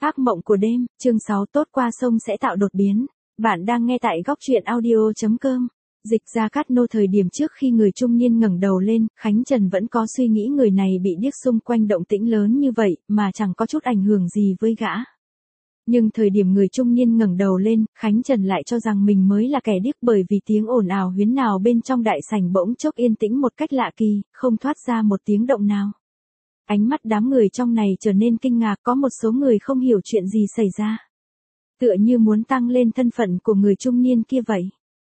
Ác mộng của đêm, chương 6 tốt qua sông sẽ tạo đột biến. Bạn đang nghe tại góc truyện audio.com. Dịch ra cát nô thời điểm trước khi người trung niên ngẩng đầu lên, Khánh Trần vẫn có suy nghĩ người này bị điếc xung quanh động tĩnh lớn như vậy mà chẳng có chút ảnh hưởng gì với gã. Nhưng thời điểm người trung niên ngẩng đầu lên, Khánh Trần lại cho rằng mình mới là kẻ điếc bởi vì tiếng ồn ào huyến nào bên trong đại sảnh bỗng chốc yên tĩnh một cách lạ kỳ, không thoát ra một tiếng động nào. Ánh mắt đám người trong này trở nên kinh ngạc, có một số người không hiểu chuyện gì xảy ra. Tựa như muốn tăng lên thân phận của người trung niên kia vậy.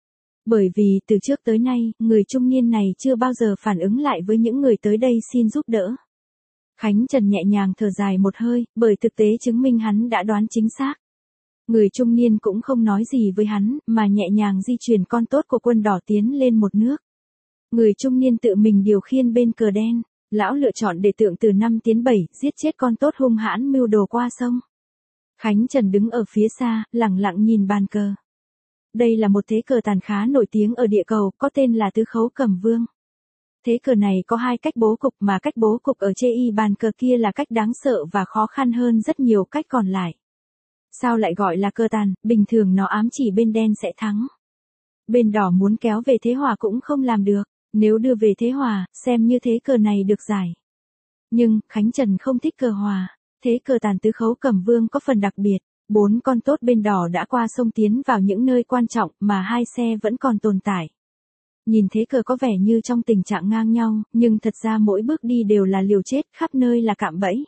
Bởi vì từ trước tới nay, người trung niên này chưa bao giờ phản ứng lại với những người tới đây xin giúp đỡ. Khánh Trần nhẹ nhàng thở dài một hơi, bởi thực tế chứng minh hắn đã đoán chính xác. Người trung niên cũng không nói gì với hắn, mà nhẹ nhàng di chuyển con tốt của quân đỏ tiến lên một nước. Người trung niên tự mình điều khiển bên cờ đen. Lão lựa chọn để tượng từ 5 tiến 7, giết chết con tốt hung hãn mưu đồ qua sông. Khánh Trần đứng ở phía xa, lặng lặng nhìn bàn cờ. Đây là một thế cờ tàn khá nổi tiếng ở địa cầu, có tên là Tứ Khấu Cẩm Vương. Thế cờ này có hai cách bố cục, mà cách bố cục ở trên bàn cờ kia là cách đáng sợ và khó khăn hơn rất nhiều cách còn lại. Sao lại gọi là cờ tàn? Bình thường nó ám chỉ bên đen sẽ thắng. Bên đỏ muốn kéo về thế hòa cũng không làm được. Nếu đưa về thế hòa, xem như thế cờ này được giải. Nhưng, Khánh Trần không thích cờ hòa. Thế cờ tàn Tứ Khấu Cẩm Vương có phần đặc biệt. 4 con tốt bên đỏ đã qua sông tiến vào những nơi quan trọng mà 2 xe vẫn còn tồn tại. Nhìn thế cờ có vẻ như trong tình trạng ngang nhau, nhưng thật ra mỗi bước đi đều là liều chết, khắp nơi là cạm bẫy.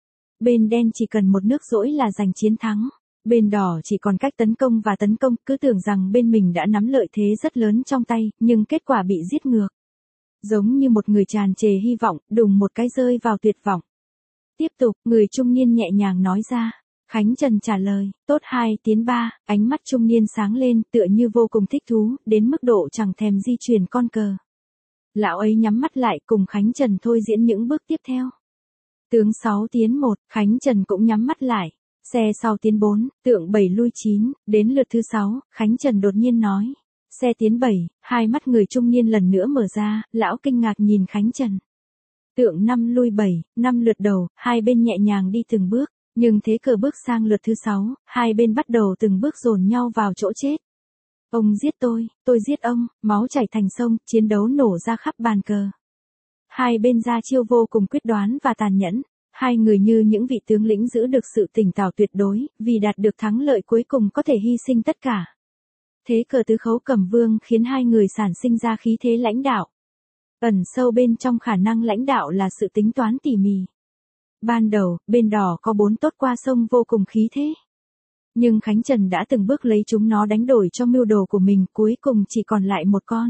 Bên đen chỉ cần một nước rỗi là giành chiến thắng. Bên đỏ chỉ còn cách tấn công và tấn công, cứ tưởng rằng bên mình đã nắm lợi thế rất lớn trong tay, nhưng kết quả bị giết ngược. Giống như một người tràn trề hy vọng, đùng một cái rơi vào tuyệt vọng. Tiếp tục, người trung niên nhẹ nhàng nói ra. Khánh Trần trả lời, tốt 2 tiến 3, ánh mắt trung niên sáng lên, tựa như vô cùng thích thú, đến mức độ chẳng thèm di chuyển con cờ. Lão ấy nhắm mắt lại cùng Khánh Trần thôi diễn những bước tiếp theo. Tướng 6 tiến 1, Khánh Trần cũng nhắm mắt lại. Xe sau tiến 4, tượng 7 lui 9, đến lượt thứ 6, Khánh Trần đột nhiên nói. Xe tiến 7, hai mắt người trung niên lần nữa mở ra, lão kinh ngạc nhìn Khánh Trần. Tượng 5 lui 7, 5 lượt đầu, hai bên nhẹ nhàng đi từng bước, nhưng thế cờ bước sang lượt thứ 6, hai bên bắt đầu từng bước dồn nhau vào chỗ chết. Ông giết tôi giết ông, máu chảy thành sông, chiến đấu nổ ra khắp bàn cờ. Hai bên ra chiêu vô cùng quyết đoán và tàn nhẫn. Hai người như những vị tướng lĩnh giữ được sự tỉnh táo tuyệt đối, vì đạt được thắng lợi cuối cùng có thể hy sinh tất cả. Thế cờ Tứ Khấu Cẩm Vương khiến hai người sản sinh ra khí thế lãnh đạo. Ẩn sâu bên trong khả năng lãnh đạo là sự tính toán tỉ mỉ. Ban đầu, bên đỏ có 4 tốt qua sông vô cùng khí thế. Nhưng Khánh Trần đã từng bước lấy chúng nó đánh đổi cho mưu đồ của mình, cuối cùng chỉ còn lại một con.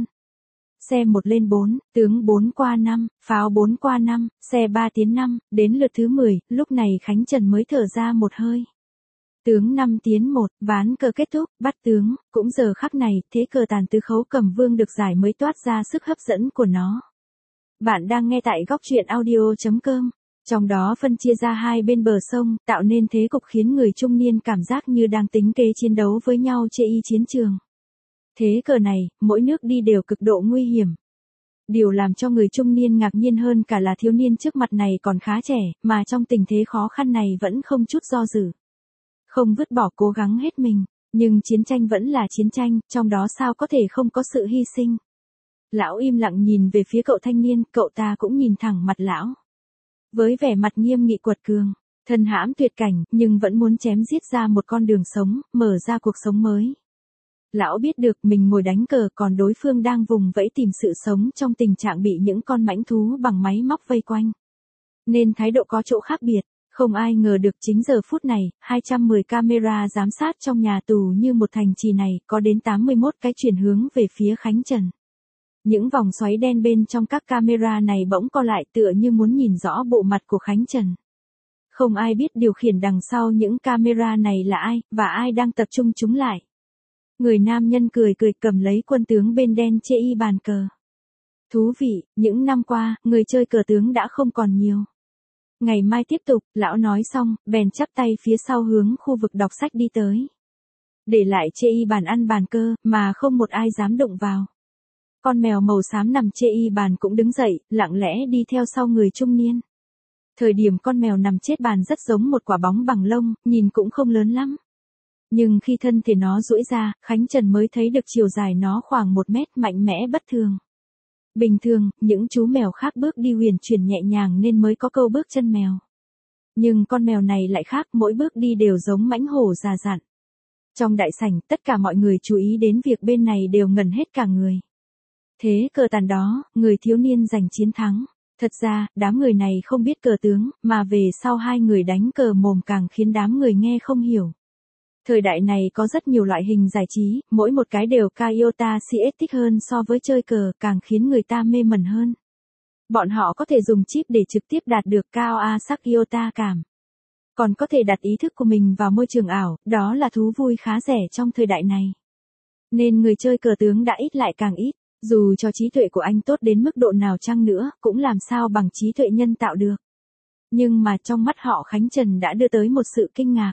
Xe 1 lên 4, tướng 4 qua 5, pháo 4 qua 5, xe 3 tiến 5, đến lượt thứ 10, lúc này Khánh Trần mới thở ra một hơi. Tướng 5 tiến 1, ván cờ kết thúc, bắt tướng, cũng giờ khắc này, thế cờ tàn Tứ Khấu Cẩm Vương được giải mới toát ra sức hấp dẫn của nó. Bạn đang nghe tại góc truyện audio.com, trong đó phân chia ra hai bên bờ sông, tạo nên thế cục khiến người trung niên cảm giác như đang tính kế chiến đấu với nhau trên chiến trường. Thế cờ này, mỗi nước đi đều cực độ nguy hiểm. Điều làm cho người trung niên ngạc nhiên hơn cả là thiếu niên trước mặt này còn khá trẻ, mà trong tình thế khó khăn này vẫn không chút do dự. Không vứt bỏ cố gắng hết mình, nhưng chiến tranh vẫn là chiến tranh, trong đó sao có thể không có sự hy sinh. Lão im lặng nhìn về phía cậu thanh niên, cậu ta cũng nhìn thẳng mặt lão. Với vẻ mặt nghiêm nghị quật cường, thân hãm tuyệt cảnh, nhưng vẫn muốn chém giết ra một con đường sống, mở ra cuộc sống mới. Lão biết được mình ngồi đánh cờ còn đối phương đang vùng vẫy tìm sự sống trong tình trạng bị những con mãnh thú bằng máy móc vây quanh. Nên thái độ có chỗ khác biệt, không ai ngờ được chính giờ phút này, 210 camera giám sát trong nhà tù như một thành trì này có đến 81 cái chuyển hướng về phía Khánh Trần. Những vòng xoáy đen bên trong các camera này bỗng co lại tựa như muốn nhìn rõ bộ mặt của Khánh Trần. Không ai biết điều khiển đằng sau những camera này là ai, và ai đang tập trung chúng lại. Người nam nhân cười cười cầm lấy quân tướng bên đen trên bàn cờ. Thú vị, những năm qua, người chơi cờ tướng đã không còn nhiều. Ngày mai tiếp tục, lão nói xong, bèn chắp tay phía sau hướng khu vực đọc sách đi tới. Để lại trên bàn ăn bàn cờ, mà không một ai dám đụng vào. Con mèo màu xám nằm trên bàn cũng đứng dậy, lặng lẽ đi theo sau người trung niên. Thời điểm con mèo nằm chết bàn rất giống một quả bóng bằng lông, nhìn cũng không lớn lắm. Nhưng khi thân thể nó duỗi ra, Khánh Trần mới thấy được chiều dài nó khoảng 1 mét, mạnh mẽ bất thường. Bình thường, những chú mèo khác bước đi huyền chuyển nhẹ nhàng nên mới có câu bước chân mèo. Nhưng con mèo này lại khác, mỗi bước đi đều giống mãnh hổ già dặn. Trong đại sảnh, tất cả mọi người chú ý đến việc bên này đều ngẩn hết cả người. Thế cờ tàn đó, người thiếu niên giành chiến thắng. Thật ra, đám người này không biết cờ tướng, mà về sau hai người đánh cờ mồm càng khiến đám người nghe không hiểu. Thời đại này có rất nhiều loại hình giải trí, mỗi một cái đều Kyota CS thích hơn so với chơi cờ, càng khiến người ta mê mẩn hơn. Bọn họ có thể dùng chip để trực tiếp đạt được Kao sắc Kyota cảm. Còn có thể đặt ý thức của mình vào môi trường ảo, đó là thú vui khá rẻ trong thời đại này. Nên người chơi cờ tướng đã ít lại càng ít, dù cho trí tuệ của anh tốt đến mức độ nào chăng nữa, cũng làm sao bằng trí tuệ nhân tạo được. Nhưng mà trong mắt họ Khánh Trần đã đưa tới một sự kinh ngạc.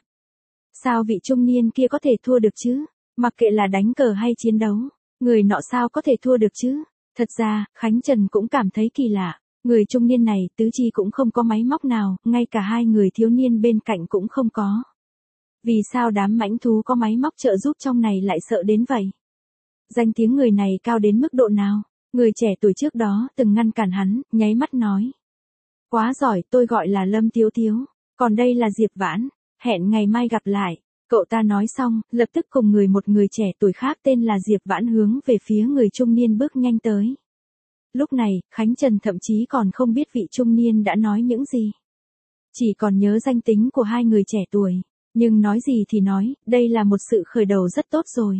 Sao vị trung niên kia có thể thua được chứ? Mặc kệ là đánh cờ hay chiến đấu, người nọ sao có thể thua được chứ? Thật ra, Khánh Trần cũng cảm thấy kỳ lạ. Người trung niên này tứ chi cũng không có máy móc nào, ngay cả hai người thiếu niên bên cạnh cũng không có. Vì sao đám mãnh thú có máy móc trợ giúp trong này lại sợ đến vậy? Danh tiếng người này cao đến mức độ nào? Người trẻ tuổi trước đó từng ngăn cản hắn, nháy mắt nói. Quá giỏi, tôi gọi là Lâm Tiếu Tiếu, còn đây là Diệp Vãn, hẹn ngày mai gặp lại. Cậu ta nói xong, lập tức cùng một người trẻ tuổi khác tên là Diệp Vãn hướng về phía người trung niên bước nhanh tới. Lúc này, Khánh Trần thậm chí còn không biết vị trung niên đã nói những gì. Chỉ còn nhớ danh tính của hai người trẻ tuổi. Nhưng nói gì thì nói, đây là một sự khởi đầu rất tốt rồi.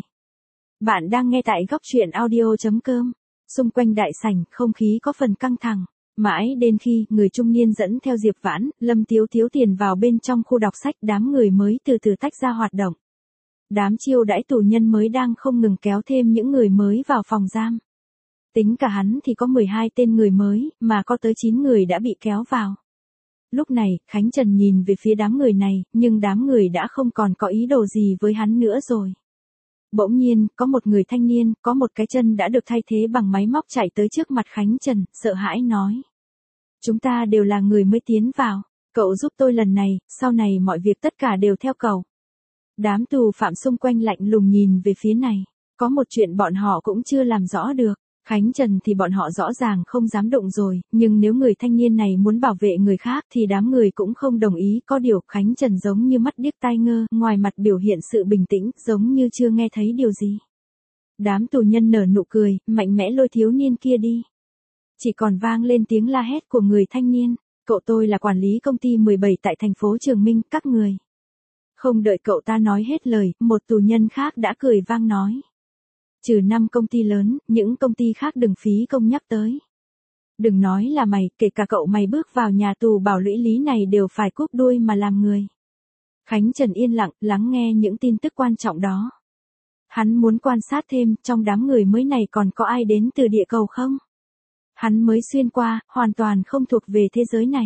Bạn đang nghe tại góc truyện audio.com. Xung quanh đại sảnh, không khí có phần căng thẳng. Mãi đến khi người trung niên dẫn theo Diệp Vãn, Lâm Tiếu Tiếu tiền vào bên trong khu đọc sách, đám người mới từ từ tách ra hoạt động. Đám chiêu đãi tù nhân mới đang không ngừng kéo thêm những người mới vào phòng giam. Tính cả hắn thì có 12 tên người mới, mà có tới 9 người đã bị kéo vào. Lúc này, Khánh Trần nhìn về phía đám người này, nhưng đám người đã không còn có ý đồ gì với hắn nữa rồi. Bỗng nhiên, có một người thanh niên, có một cái chân đã được thay thế bằng máy móc chạy tới trước mặt Khánh Trần, sợ hãi nói. Chúng ta đều là người mới tiến vào, cậu giúp tôi lần này, sau này mọi việc tất cả đều theo cậu. Đám tù phạm xung quanh lạnh lùng nhìn về phía này, có một chuyện bọn họ cũng chưa làm rõ được. Khánh Trần thì bọn họ rõ ràng không dám động rồi, nhưng nếu người thanh niên này muốn bảo vệ người khác thì đám người cũng không đồng ý. Có điều Khánh Trần giống như mắt điếc tai ngơ, ngoài mặt biểu hiện sự bình tĩnh, giống như chưa nghe thấy điều gì. Đám tù nhân nở nụ cười, mạnh mẽ lôi thiếu niên kia đi. Chỉ còn vang lên tiếng la hét của người thanh niên, cậu tôi là quản lý công ty 17 tại thành phố Trường Minh, các người. Không đợi cậu ta nói hết lời, một tù nhân khác đã cười vang nói. Trừ 5 công ty lớn, những công ty khác đừng phí công nhắc tới. Đừng nói là mày, kể cả cậu mày bước vào nhà tù Bảo Lũy Lý này đều phải cúp đuôi mà làm người. Khánh Trần yên lặng, lắng nghe những tin tức quan trọng đó. Hắn muốn quan sát thêm, trong đám người mới này còn có ai đến từ địa cầu không? Hắn mới xuyên qua, hoàn toàn không thuộc về thế giới này.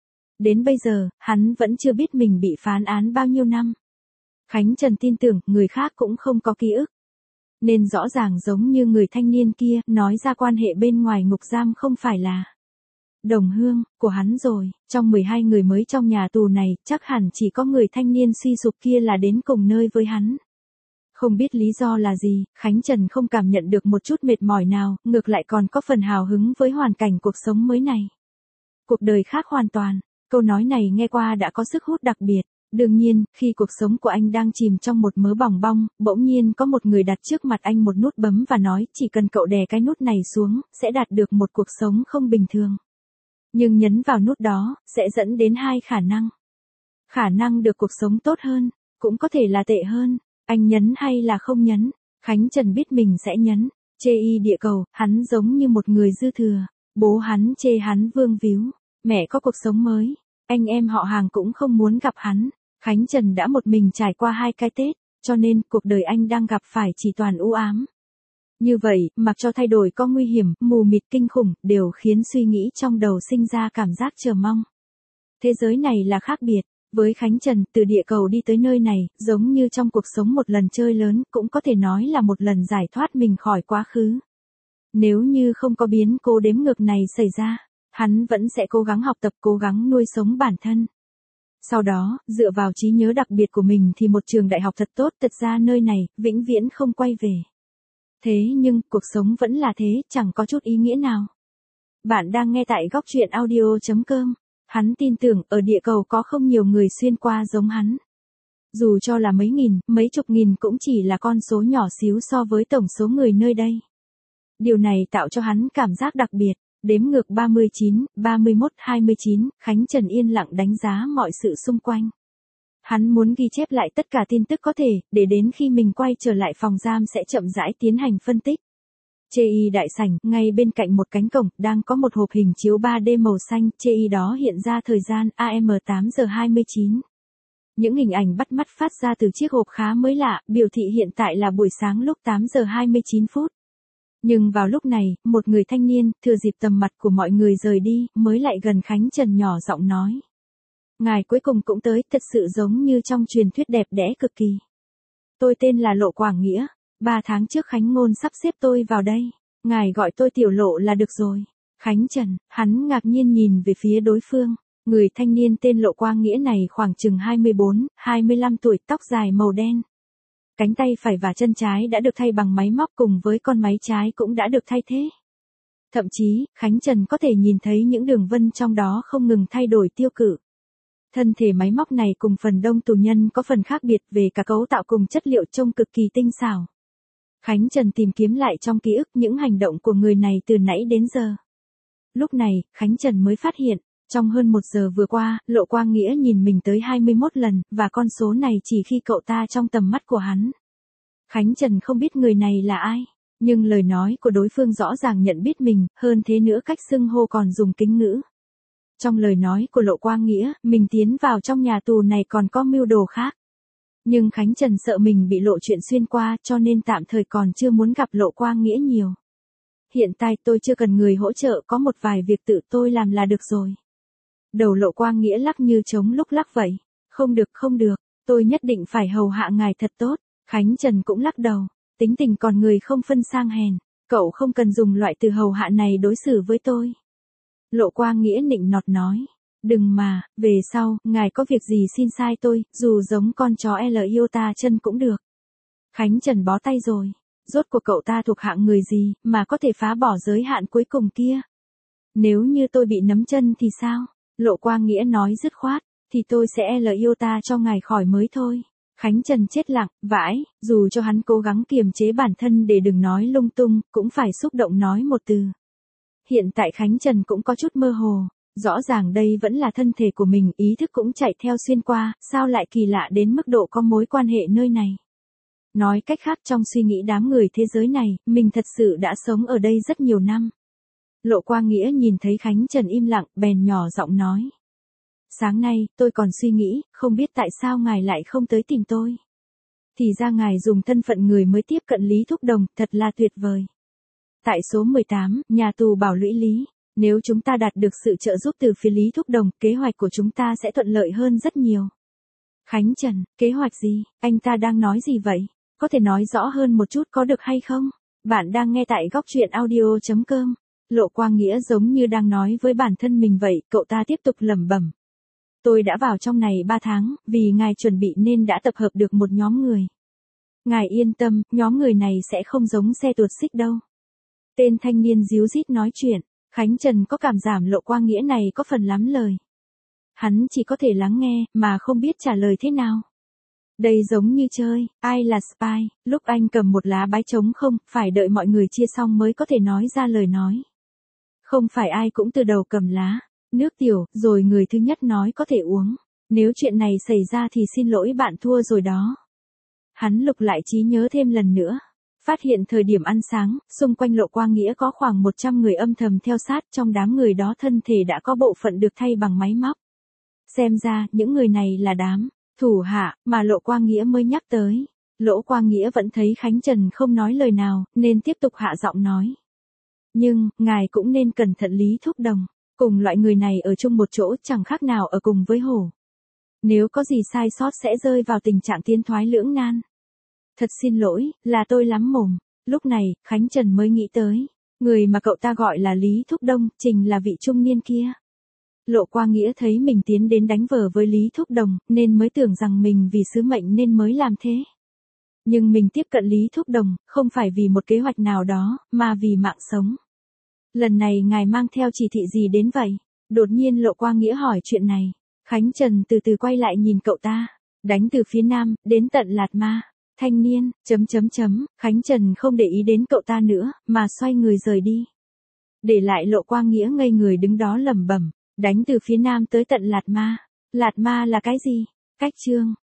Đến bây giờ, hắn vẫn chưa biết mình bị phán án bao nhiêu năm. Khánh Trần tin tưởng, người khác cũng không có ký ức. Nên rõ ràng giống như người thanh niên kia, nói ra quan hệ bên ngoài ngục giam không phải là đồng hương của hắn rồi. Trong 12 người mới trong nhà tù này, chắc hẳn chỉ có người thanh niên suy sụp kia là đến cùng nơi với hắn. Không biết lý do là gì, Khánh Trần không cảm nhận được một chút mệt mỏi nào, ngược lại còn có phần hào hứng với hoàn cảnh cuộc sống mới này. Cuộc đời khác hoàn toàn, câu nói này nghe qua đã có sức hút đặc biệt. Đương nhiên, khi cuộc sống của anh đang chìm trong một mớ bòng bong, bỗng nhiên có một người đặt trước mặt anh một nút bấm và nói chỉ cần cậu đè cái nút này xuống, sẽ đạt được một cuộc sống không bình thường. Nhưng nhấn vào nút đó, sẽ dẫn đến hai khả năng. Khả năng được cuộc sống tốt hơn, cũng có thể là tệ hơn. Anh nhấn hay là không nhấn? Khánh Trần biết mình sẽ nhấn. Chê y địa cầu, hắn giống như một người dư thừa. Bố hắn chê hắn vương víu. Mẹ có cuộc sống mới. Anh em họ hàng cũng không muốn gặp hắn. Khánh Trần đã một mình trải qua 2 cái Tết, cho nên cuộc đời anh đang gặp phải chỉ toàn u ám. Như vậy, mặc cho thay đổi có nguy hiểm, mù mịt kinh khủng, đều khiến suy nghĩ trong đầu sinh ra cảm giác chờ mong. Thế giới này là khác biệt. Với Khánh Trần, từ địa cầu đi tới nơi này, giống như trong cuộc sống một lần chơi lớn, cũng có thể nói là một lần giải thoát mình khỏi quá khứ. Nếu như không có biến cố đếm ngược này xảy ra, Hắn vẫn sẽ cố gắng học tập, cố gắng nuôi sống bản thân. Sau đó, dựa vào trí nhớ đặc biệt của mình thì một trường đại học thật tốt, thật ra nơi này, vĩnh viễn không quay về. Thế nhưng, cuộc sống vẫn là thế, chẳng có chút ý nghĩa nào. Bạn đang nghe tại góc truyện audio.com. Hắn tin tưởng ở địa cầu có không nhiều người xuyên qua giống hắn. Dù cho là mấy nghìn, mấy chục nghìn cũng chỉ là con số nhỏ xíu so với tổng số người nơi đây. Điều này tạo cho hắn cảm giác đặc biệt. Đếm ngược 39, 31, 29, Khánh Trần yên lặng đánh giá mọi sự xung quanh. Hắn muốn ghi chép lại tất cả tin tức có thể, để đến khi mình quay trở lại phòng giam sẽ chậm rãi tiến hành phân tích. Chê y đại sảnh, ngay bên cạnh một cánh cổng, đang có một hộp hình chiếu 3D màu xanh, chê y đó hiện ra thời gian AM 8 giờ 29. Những hình ảnh bắt mắt phát ra từ chiếc hộp khá mới lạ, biểu thị hiện tại là buổi sáng lúc 8 giờ 29 phút. Nhưng vào lúc này, một người thanh niên, thừa dịp tầm mặt của mọi người rời đi, mới lại gần Khánh Trần nhỏ giọng nói. Ngài cuối cùng cũng tới, thật sự giống như trong truyền thuyết đẹp đẽ cực kỳ. Tôi tên là Lộ Quảng Nghĩa, 3 tháng trước Khánh Ngôn sắp xếp tôi vào đây, ngài gọi tôi Tiểu Lộ là được rồi. Khánh Trần, hắn ngạc nhiên nhìn về phía đối phương, người thanh niên tên Lộ Quang Nghĩa này khoảng chừng 24, 25 tuổi, tóc dài màu đen. Cánh tay phải và chân trái đã được thay bằng máy móc cùng với con máy trái cũng đã được thay thế. Thậm chí, Khánh Trần có thể nhìn thấy những đường vân trong đó không ngừng thay đổi tiêu cự. Thân thể máy móc này cùng phần đông tù nhân có phần khác biệt về cả cấu tạo cùng chất liệu trông cực kỳ tinh xảo. Khánh Trần tìm kiếm lại trong ký ức những hành động của người này từ nãy đến giờ. Lúc này, Khánh Trần mới phát hiện, trong hơn 1 giờ vừa qua, Lộ Quang Nghĩa nhìn mình tới 21 lần, và con số này chỉ khi cậu ta trong tầm mắt của hắn. Khánh Trần không biết người này là ai, nhưng lời nói của đối phương rõ ràng nhận biết mình, hơn thế nữa cách xưng hô còn dùng kính ngữ. Trong lời nói của Lộ Quang Nghĩa, mình tiến vào trong nhà tù này còn có mưu đồ khác. Nhưng Khánh Trần sợ mình bị lộ chuyện xuyên qua cho nên tạm thời còn chưa muốn gặp Lộ Quang Nghĩa nhiều. Hiện tại tôi chưa cần người hỗ trợ, có một vài việc tự tôi làm là được rồi. Đầu Lộ Quang Nghĩa lắc như trống lúc lắc vậy. Không được, không được, tôi nhất định phải hầu hạ ngài thật tốt. Khánh Trần cũng lắc đầu, tính tình con người không phân sang hèn, cậu không cần dùng loại từ hầu hạ này đối xử với tôi. Lộ Quang Nghĩa nịnh nọt nói, đừng mà, về sau, ngài có việc gì xin sai tôi, dù giống con chó L iota chân cũng được. Khánh Trần bó tay rồi, rốt cuộc cậu ta thuộc hạng người gì, mà có thể phá bỏ giới hạn cuối cùng kia. Nếu như tôi bị nấm chân thì sao? Lộ Quang Nghĩa nói dứt khoát, thì tôi sẽ L iota cho ngài khỏi mới thôi. Khánh Trần chết lặng, vãi, dù cho hắn cố gắng kiềm chế bản thân để đừng nói lung tung, cũng phải xúc động nói một từ. Hiện tại Khánh Trần cũng có chút mơ hồ, rõ ràng đây vẫn là thân thể của mình, ý thức cũng chạy theo xuyên qua, sao lại kỳ lạ đến mức độ có mối quan hệ nơi này. Nói cách khác, trong suy nghĩ đám người thế giới này, mình thật sự đã sống ở đây rất nhiều năm. Lộ Quang Nghĩa nhìn thấy Khánh Trần im lặng, bèn nhỏ giọng nói. Sáng nay, tôi còn suy nghĩ, không biết tại sao ngài lại không tới tìm tôi. Thì ra ngài dùng thân phận người mới tiếp cận Lý Thúc Đồng, thật là tuyệt vời. Tại số 18, nhà tù Bảo Lũy Lý, nếu chúng ta đạt được sự trợ giúp từ phía Lý Thúc Đồng, kế hoạch của chúng ta sẽ thuận lợi hơn rất nhiều. Khánh Trần, kế hoạch gì, anh ta đang nói gì vậy? Có thể nói rõ hơn một chút có được hay không? Bạn đang nghe tại góc truyện audio.com. Lộ Quang Nghĩa giống như đang nói với bản thân mình vậy, cậu ta tiếp tục lẩm bẩm. Tôi đã vào trong này 3 tháng, vì ngài chuẩn bị nên đã tập hợp được một nhóm người. Ngài yên tâm, nhóm người này sẽ không giống xe tuột xích đâu. Tên thanh niên díu dít nói chuyện, Khánh Trần có cảm giảm Lộ Quang Nghĩa này có phần lắm lời. Hắn chỉ có thể lắng nghe, mà không biết trả lời thế nào. Đây giống như chơi, ai là spy, lúc anh cầm một lá bái trống không, phải đợi mọi người chia xong mới có thể nói ra lời nói. Không phải ai cũng từ đầu cầm lá, nước tiểu, rồi người thứ nhất nói có thể uống. Nếu chuyện này xảy ra thì xin lỗi bạn thua rồi đó. Hắn lục lại trí nhớ thêm lần nữa. Phát hiện thời điểm ăn sáng, xung quanh Lộ Quang Nghĩa có khoảng 100 người âm thầm theo sát, trong đám người đó thân thể đã có bộ phận được thay bằng máy móc. Xem ra, những người này là đám thủ hạ mà Lộ Quang Nghĩa mới nhắc tới. Lộ Quang Nghĩa vẫn thấy Khánh Trần không nói lời nào, nên tiếp tục hạ giọng nói. Nhưng, ngài cũng nên cẩn thận Lý Thúc Đồng, cùng loại người này ở chung một chỗ chẳng khác nào ở cùng với hổ. Nếu có gì sai sót sẽ rơi vào tình trạng tiến thoái lưỡng nan. Thật xin lỗi, là tôi lắm mồm. Lúc này, Khánh Trần mới nghĩ tới. Người mà cậu ta gọi là Lý Thúc Đông, chính là vị trung niên kia. Lộ Quang Nghĩa thấy mình tiến đến đánh vở với Lý Thúc Đồng, nên mới tưởng rằng mình vì sứ mệnh nên mới làm thế. Nhưng mình tiếp cận Lý Thúc Đồng, không phải vì một kế hoạch nào đó, mà vì mạng sống. Lần này ngài mang theo chỉ thị gì đến vậy? Đột nhiên Lộ Quang Nghĩa hỏi chuyện này. Khánh Trần từ từ quay lại nhìn cậu ta. Đánh từ phía nam, đến tận Lạt Ma. Thanh niên, Khánh Trần không để ý đến cậu ta nữa, mà xoay người rời đi. Để lại Lộ Quang Nghĩa ngây người đứng đó lẩm bẩm. Đánh từ phía nam tới tận Lạt Ma. Lạt Ma là cái gì? Cách chương.